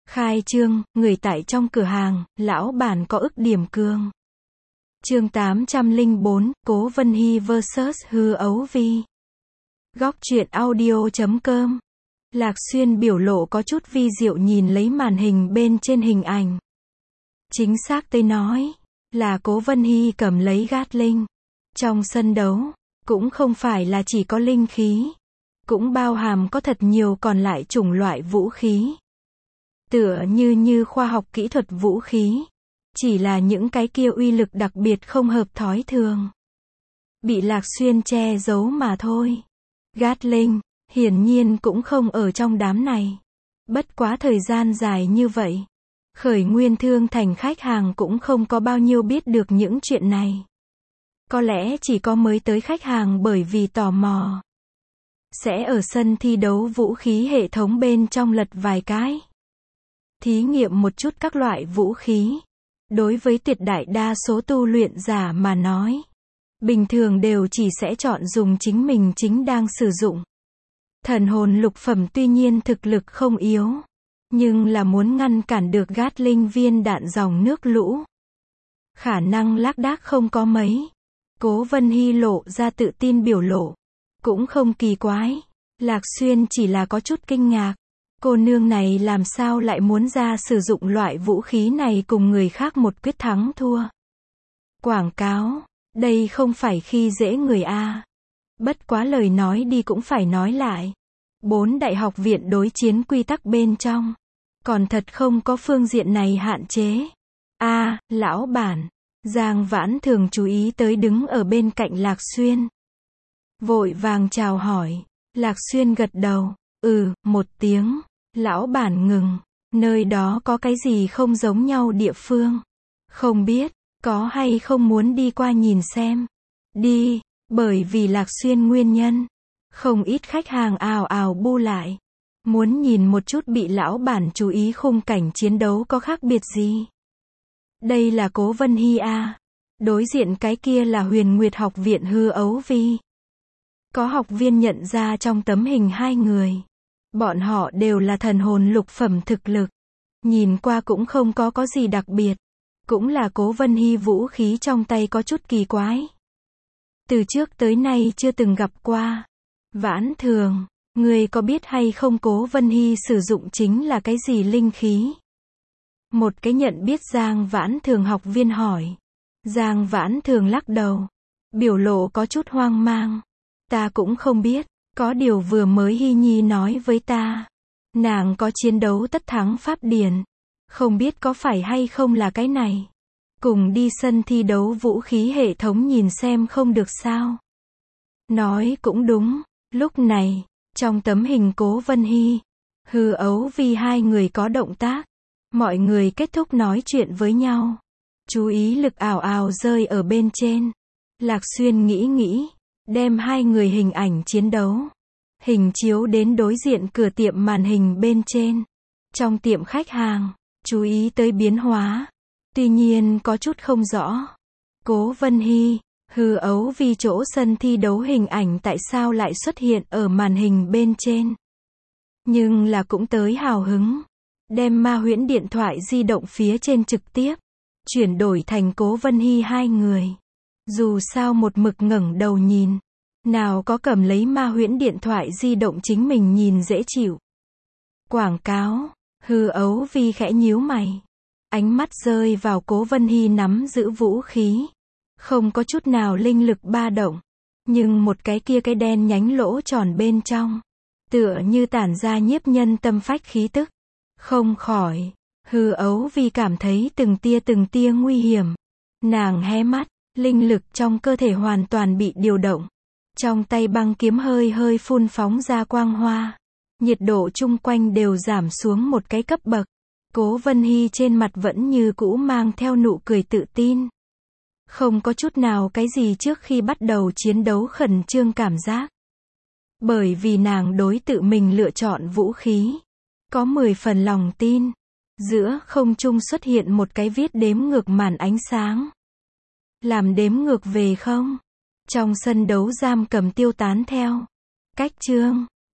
Khai trương, người tại trong cửa hàng, lão bản có ức điểm cường. Chương 804, Cố Vân Hy vs Hư Ấu Vi. Góc truyện audio.com. Lạc Xuyên biểu lộ có chút vi diệu nhìn lấy màn hình bên trên hình ảnh. Chính xác tôi nói, là Cố Vân Hy cầm lấy Gatling. Trong sân đấu, cũng không phải là chỉ có linh khí, cũng bao hàm có thật nhiều còn lại chủng loại vũ khí. Tựa như khoa học kỹ thuật vũ khí, chỉ là những cái kia uy lực đặc biệt không hợp thói thường. Bị Lạc Xuyên che giấu mà thôi. Gatling, hiển nhiên cũng không ở trong đám này. Bất quá thời gian dài như vậy, Khởi Nguyên Thương Thành khách hàng cũng không có bao nhiêu biết được những chuyện này. Có lẽ chỉ có mới tới khách hàng bởi vì tò mò, sẽ ở sân thi đấu vũ khí hệ thống bên trong lật vài cái. Thí nghiệm một chút các loại vũ khí. Đối với tuyệt đại đa số tu luyện giả mà nói, bình thường đều chỉ sẽ chọn dùng chính mình chính đang sử dụng. Thần hồn lục phẩm tuy nhiên thực lực không yếu, nhưng là muốn ngăn cản được Gatling viên đạn dòng nước lũ, khả năng lác đác không có mấy. Cố Vân Hy lộ ra tự tin biểu lộ, cũng không kỳ quái. Lạc Xuyên chỉ là có chút kinh ngạc. Cô nương này làm sao lại muốn ra sử dụng loại vũ khí này cùng người khác một quyết thắng thua. Quảng cáo, đây không phải khi dễ người a. Bất quá lời nói đi cũng phải nói lại. 4 đại học viện đối chiến quy tắc bên trong, còn thật không có phương diện này hạn chế. Lão bản. Giang Vãn Thường chú ý tới đứng ở bên cạnh Lạc Xuyên, vội vàng chào hỏi. Lạc Xuyên gật đầu, một tiếng. Lão bản ngừng, nơi đó có cái gì không giống nhau địa phương? Không biết, có hay không muốn đi qua nhìn xem? Đi, bởi vì Lạc Xuyên nguyên nhân, không ít khách hàng ào ào bu lại, muốn nhìn một chút bị lão bản chú ý khung cảnh chiến đấu có khác biệt gì. Đây là Cố Vân Hy a. Đối diện cái kia là Huyền Nguyệt học viện Hư Ấu Vi. Có học viên nhận ra trong tấm hình hai người. Bọn họ đều là thần hồn lục phẩm thực lực. Nhìn qua cũng không có gì đặc biệt. Cũng là Cố Vân Hy vũ khí trong tay có chút kỳ quái. Từ trước tới nay chưa từng gặp qua. Vãn Thường, người có biết hay không Cố Vân Hy sử dụng chính là cái gì linh khí? Một cái nhận biết Giang Vãn Thường học viên hỏi. Giang Vãn Thường lắc đầu, biểu lộ có chút hoang mang. Ta cũng không biết, có điều vừa mới Hy Nhi nói với ta, nàng có chiến đấu tất thắng pháp điển, không biết có phải hay không là cái này. Cùng đi sân thi đấu vũ khí hệ thống nhìn xem không được sao? Nói cũng đúng, lúc này, trong tấm hình Cố Vân Hy, Hư Ấu Vi hai người có động tác, mọi người kết thúc nói chuyện với nhau. Chú ý lực ảo ảo rơi ở bên trên. Lạc Xuyên nghĩ, đem hai người hình ảnh chiến đấu, hình chiếu đến đối diện cửa tiệm màn hình bên trên. Trong tiệm khách hàng, chú ý tới biến hóa. Tuy nhiên có chút không rõ. Cố Vân Hy, Hư Ấu Vi chỗ sân thi đấu hình ảnh tại sao lại xuất hiện ở màn hình bên trên. Nhưng là cũng tới hào hứng. Đem Ma Huyễn điện thoại di động phía trên trực tiếp chuyển đổi thành Cố Vân Hy hai người. Dù sao một mực ngẩng đầu nhìn, nào có cầm lấy Ma Huyễn điện thoại di động chính mình nhìn dễ chịu. Quảng cáo, Hư Ấu Vi khẽ nhíu mày, ánh mắt rơi vào Cố Vân Hy nắm giữ vũ khí, không có chút nào linh lực ba động, nhưng một cái kia cái đen nhánh lỗ tròn bên trong, tựa như tản ra nhiếp nhân tâm phách khí tức. Không khỏi, Hư Ấu Vi cảm thấy từng tia nguy hiểm. Nàng hé mắt, linh lực trong cơ thể hoàn toàn bị điều động. Trong tay băng kiếm hơi phun phóng ra quang hoa. Nhiệt độ chung quanh đều giảm xuống một cái cấp bậc. Cố Vân Hy trên mặt vẫn như cũ mang theo nụ cười tự tin. Không có chút nào cái gì trước khi bắt đầu chiến đấu khẩn trương cảm giác. Bởi vì nàng đối tự mình lựa chọn vũ khí, có 10 phần lòng tin. Giữa không trung xuất hiện một cái viết đếm ngược màn ánh sáng. Làm đếm ngược về không? Trong sân đấu giam cầm tiêu tán theo. Cách chương.